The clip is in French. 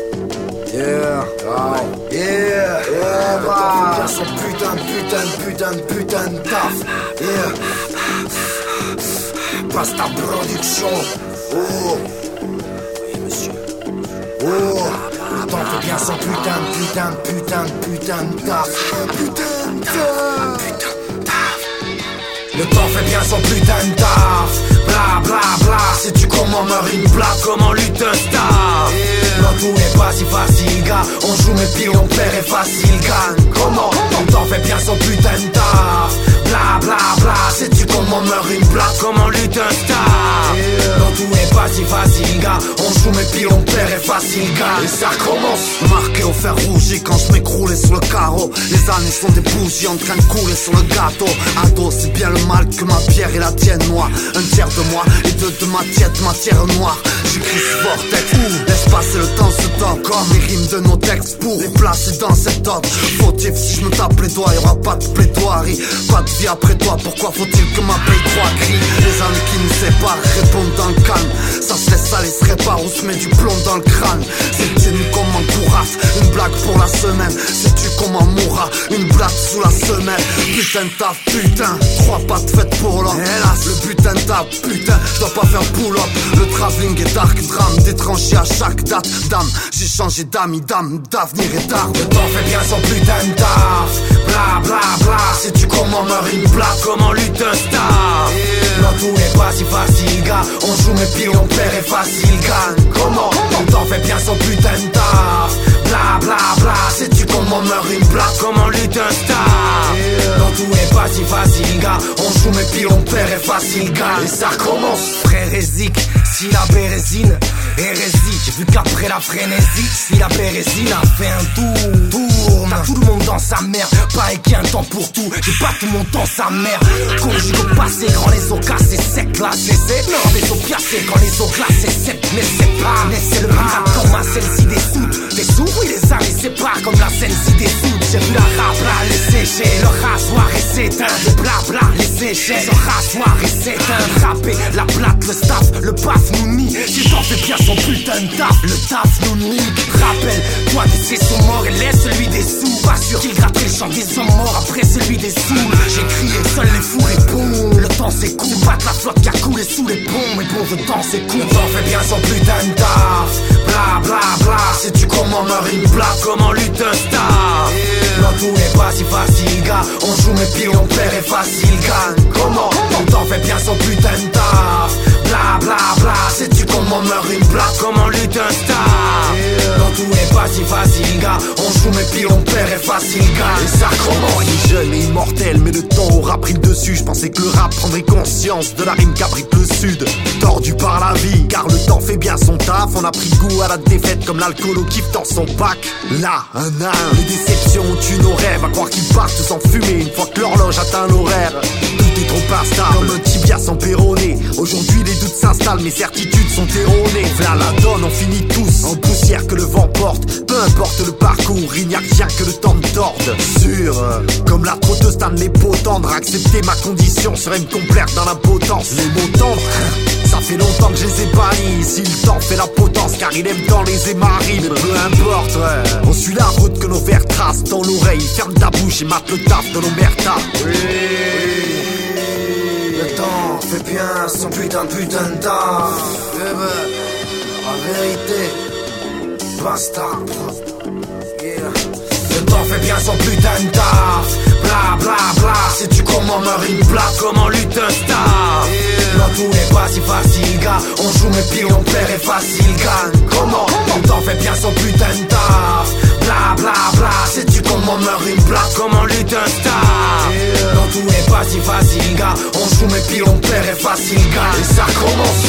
Yeah, right. Yeah, yeah, le temps fait bien son putain de taf. Yeah. Basta Production. Oh. Oui, monsieur. Oh. Le temps fait bien son putain de taf. Putain de taf. Le temps fait bien son putain de taf. Bla bla bla. Sais-tu comment meurt une blague, comment lutte un star? Non, tout n'est pas si facile, gars. On joue mais puis on perd et facile gagne. Comment? Le temps fait bien son putain de taf. Bla bla bla. Sais-tu comment meurt une blague, comment lutte un star? Non, tout n'est pas si facile, gars. On joue mais puis on perd et facile gagne. Et ça commence. Marqué au fer rouge quand je m'écroulais sur le carreau. Les années sont des bougies en train de couler sur le gâteau. Ado, c'est bien le mal que ma pierre et la tienne noire. Un tiers de moi et deux de ma tiède matière noire. J'écris ce vortex, laisse passer le temps se tord. Comme les rimes de nos textes pour les placer dans cet ordre. Fautif si je me tape les doigts, y'aura pas de plaidoirie. Pas de vie après toi, pourquoi faut-il que ma paye trois cris? Les années qui nous séparent répondent dans le calme. Ça se laisse aller, se répare ou se met du plomb dans le crâne. C'est tenu comme un courasse, une blague pour la semaine. Sais-tu comment mourra une blague sous la semelle? Putain de taf, putain, trois pattes faites pour l'homme. Hélas, le putain de taf, putain, je dois pas faire pull-up. Le travelling est dark drame, des tranchées à chaque date. Dame, j'ai changé d'ami, dame, d'avenir et d'arme. Le temps fait bien son putain de taf. Bla bla bla. Sais-tu comment meurt une blague, comment lutte un star? Non, tout n'est pas si facile, gars. On joue mais puis on perd et facile gagne. Comment? Le temps fait bien son putain de taf. Bla bla bla. Sais-tu comment meurt une blague, comment lutte un star? Non, tout n'est pas si facile, gars. On joue mais puis on perd et facile gagne. Et ça commence. Frère Ezik, si la bérésine, hérésie. J'ai vu qu'après la frénésie, si la bérésine a fait un tour. T'as tout le monde dans sa mère, pas qu'il y a un temps pour tout. J'ai pas tout mon temps sa mère. Conjugue au passé, quand les os cassés, sec, là, c'est non, les os piassés, quand les os glacés, sec, mais c'est pas. Mais c'est le pirate comme ma celle-ci des sous. Des sous, oui, les années séparent comme la scène-ci des sous. J'ai vu la rap là, les sécher, le rasoir et s'éteint. Le blabla, les sécher, le rasoir et s'éteint. Rapper, la plate, le staff, le paf nous nie. Si t'en fais bien son putain de taf, le taf nous nique. Rappelle, toi, des sont morts et laisse celui des sous. Pas sûr qu'il gratte le chant des hommes morts après celui des sous. J'ai crié, seuls les fous répondent. Le temps s'écoule, c'est pas de la flotte qui a coulé sous les ponts. Mais bon, le temps s'écoule. Le temps fait bien son putain de taf. Bla bla bla. Sais-tu comment meurt une blague, comment lutte un star? Non, tout n'est pas si facile, gars. On joue mais puis on perd et facile gagne. Comment? Le temps fait bien son putain de taf. Bla bla bla. Sais-tu comment meurt une blague, comment lutte un star? Non, tout n'est pas si facile, gars. On joue mais puis on perd et facile gagne. Et ça commence. Il est jeune et immortel, mais le temps aura pris le dessus. Je pensais que le rap prendrait conscience de la rime qu'abrite le sud. Tordu par la vie, car le temps fait bien son taf. On a pris goût à la défaite comme l'alcool au kiff dans son bac. Là, un à un, les déceptions tuent nos rêves. À croire qu'ils partent sans fumer une fois que l'horloge atteint l'horaire. Tout est trop instable, comme un tibia sans péroné. Aujourd'hui les doutes s'installent, mes certitudes sont erronées. V'là la donne, on finit tous en poussière que le vent porte. Peu importe le parcours, il n'y a rien que le temps me torde. Sûr, comme la protestante, les peaux tendres. Accepter ma condition serait me complaire dans l'impotence. Les mots tendres, ça fait longtemps que je les ai bannis. Si le temps fait la potence, car il aime tant les émaris. Mais peu importe, on suit la route que nos vers tracent dans l'oreille. Ferme ta bouche et mate le taf de l'Omerta. Oui, le temps fait bien son putain de taf. La vérité, basta. Yeah. Le temps fait bien son putain de taf. Bla bla bla. Sais-tu comment meurt une blague, comment lutte un star? Non, tout n'est pas si facile, gars. On joue mais puis on perd et facile gagne. Comment? Le temps fait bien son putain de taf. Bla bla bla. Sais-tu comment meurt une blague, comment lutte un star? Non, tout n'est pas si facile, gars. On joue mais puis on perd et facile gagne. Et ça commence.